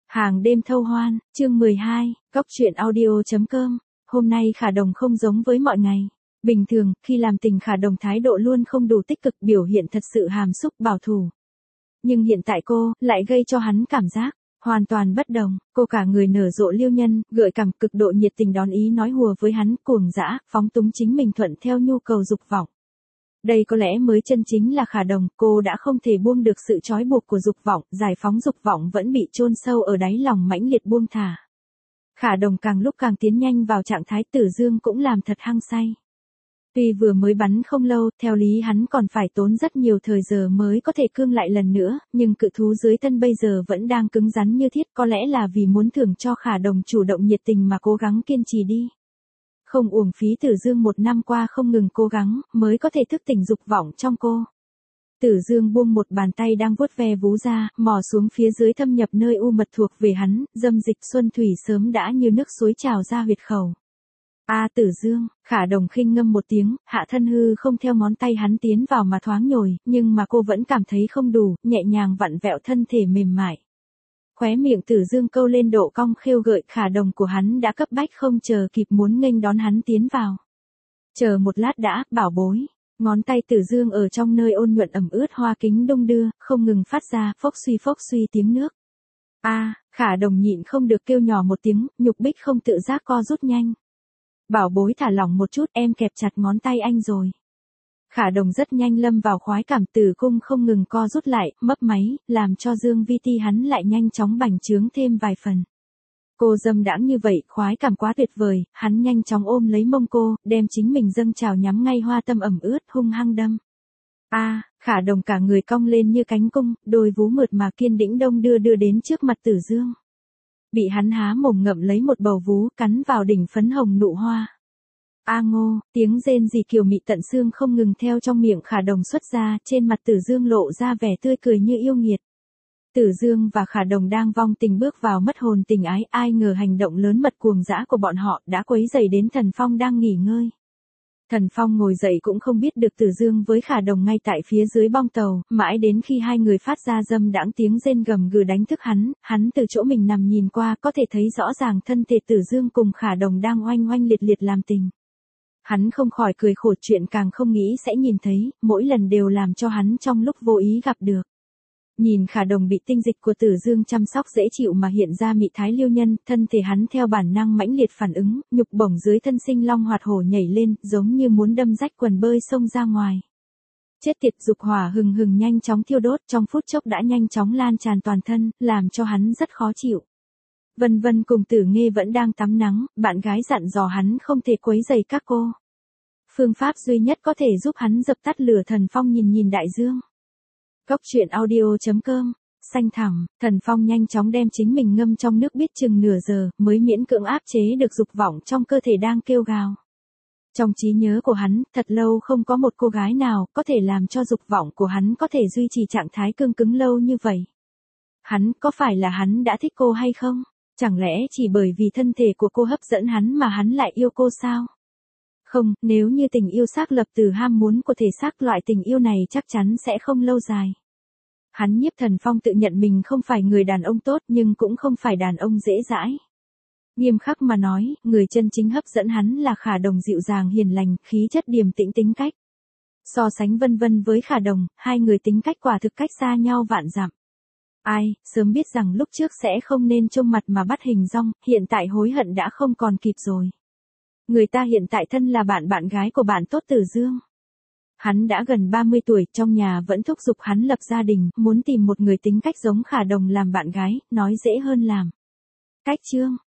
Hàng đêm thâu hoan, chương 12, Cóc truyện audio.com. Hôm nay Khả Đồng không giống với mọi ngày. Bình thường, khi làm tình Khả Đồng thái độ luôn không đủ tích cực, biểu hiện thật sự hàm xúc bảo thủ. Nhưng hiện tại cô, lại gây cho hắn cảm giác hoàn toàn bất đồng. Cô cả người nở rộ liêu nhân, gợi cảm, cực độ nhiệt tình đón ý nói hùa với hắn, cuồng dã, phóng túng chính mình thuận theo nhu cầu dục vọng. Đây có lẽ mới chân chính là Khả Đồng, cô đã không thể buông được sự trói buộc của dục vọng, giải phóng dục vọng vẫn bị chôn sâu ở đáy lòng mãnh liệt buông thả. Khả Đồng càng lúc càng tiến nhanh vào trạng thái Tử Dương cũng làm thật hăng say. Tuy vừa mới bắn không lâu, theo lý hắn còn phải tốn rất nhiều thời giờ mới có thể cương lại lần nữa, nhưng cự thú dưới thân bây giờ vẫn đang cứng rắn như thiết, có lẽ là vì muốn thưởng cho Khả Đồng chủ động nhiệt tình mà cố gắng kiên trì đi. Không uổng phí Tử Dương một năm qua không ngừng cố gắng, mới có thể thức tỉnh dục vọng trong cô. Tử Dương buông một bàn tay đang vuốt ve vú ra, mò xuống phía dưới thâm nhập nơi u mật thuộc về hắn, dâm dịch xuân thủy sớm đã như nước suối trào ra huyệt khẩu. Tử Dương, Khả Đồng khinh ngâm một tiếng, hạ thân hư không theo ngón tay hắn tiến vào mà thoáng nhồi, nhưng mà cô vẫn cảm thấy không đủ, nhẹ nhàng vặn vẹo thân thể mềm mại. Khóe miệng Tử Dương câu lên độ cong khêu gợi, Khả Đồng của hắn đã cấp bách không chờ kịp muốn nghênh đón hắn tiến vào. Chờ một lát đã, bảo bối. Ngón tay Tử Dương ở trong nơi ôn nhuận ẩm ướt hoa kính đung đưa, không ngừng phát ra phốc suy tiếng nước. Khả Đồng nhịn không được kêu nhỏ một tiếng, nhục bích không tự giác co rút nhanh. Bảo bối thả lỏng một chút, em kẹp chặt ngón tay anh rồi. Khả Đồng rất nhanh lâm vào khoái cảm, tử cung không ngừng co rút lại, mấp máy, làm cho Dương Vi Ti hắn lại nhanh chóng bành trướng thêm vài phần. Cô dâm đãng như vậy, khoái cảm quá tuyệt vời, hắn nhanh chóng ôm lấy mông cô, đem chính mình dâng trào nhắm ngay hoa tâm ẩm ướt, hung hăng đâm. Khả Đồng cả người cong lên như cánh cung, đôi vú mượt mà kiên đĩnh đông đưa đến trước mặt Tử Dương. Bị hắn há mồm ngậm lấy một bầu vú, cắn vào đỉnh phấn hồng nụ hoa. Ngô, tiếng rên rỉ kiều mị tận xương không ngừng theo trong miệng Khả Đồng xuất ra, trên mặt Tử Dương lộ ra vẻ tươi cười như yêu nghiệt. Tử Dương và Khả Đồng đang vong tình bước vào mất hồn tình ái, ai ngờ hành động lớn mật cuồng dã của bọn họ đã quấy rầy đến Thần Phong đang nghỉ ngơi. Thần Phong ngồi dậy cũng không biết được Tử Dương với Khả Đồng ngay tại phía dưới bong tàu, mãi đến khi hai người phát ra dâm đãng tiếng rên gầm gừ đánh thức hắn từ chỗ mình nằm nhìn qua có thể thấy rõ ràng thân thể Tử Dương cùng Khả Đồng đang oanh oanh liệt liệt làm tình. Hắn không khỏi cười khổ, chuyện càng không nghĩ sẽ nhìn thấy, mỗi lần đều làm cho hắn trong lúc vô ý gặp được. Nhìn Khả Đồng bị tinh dịch của Tử Dương chăm sóc dễ chịu mà hiện ra mị thái liêu nhân, thân thể hắn theo bản năng mãnh liệt phản ứng, nhục bổng dưới thân sinh long hoạt hổ nhảy lên, giống như muốn đâm rách quần bơi xông ra ngoài. Chết tiệt, dục hỏa hừng hừng nhanh chóng thiêu đốt, trong phút chốc đã nhanh chóng lan tràn toàn thân, làm cho hắn rất khó chịu. Vân Vân cùng Tử Nghê vẫn đang tắm nắng, bạn gái dặn dò hắn không thể quấy rầy các cô. Phương pháp duy nhất có thể giúp hắn dập tắt lửa Thần Phong nhìn đại dương. Cóc truyện audio.com. Xanh thẳm, Thần Phong nhanh chóng đem chính mình ngâm trong nước biết chừng nửa giờ, mới miễn cưỡng áp chế được dục vọng trong cơ thể đang kêu gào. Trong trí nhớ của hắn, thật lâu không có một cô gái nào có thể làm cho dục vọng của hắn có thể duy trì trạng thái cương cứng lâu như vậy. Có phải là hắn đã thích cô hay không? Chẳng lẽ chỉ bởi vì thân thể của cô hấp dẫn hắn mà hắn lại yêu cô sao? Không, nếu như tình yêu xác lập từ ham muốn của thể xác, loại tình yêu này chắc chắn sẽ không lâu dài. Nhiếp Thần Phong tự nhận mình không phải người đàn ông tốt nhưng cũng không phải đàn ông dễ dãi. Nghiêm khắc mà nói, người chân chính hấp dẫn hắn là Khả Đồng dịu dàng hiền lành, khí chất điềm tĩnh tính cách. So sánh Vân Vân với Khả Đồng, hai người tính cách quả thực cách xa nhau vạn dặm. Sớm biết rằng lúc trước sẽ không nên trông mặt mà bắt hình dong, hiện tại hối hận đã không còn kịp rồi. Người ta hiện tại thân là bạn gái của bạn tốt Tử Dương. Hắn đã gần 30 tuổi, trong nhà vẫn thúc giục hắn lập gia đình, muốn tìm một người tính cách giống Khả Đồng làm bạn gái, nói dễ hơn làm. Cách chương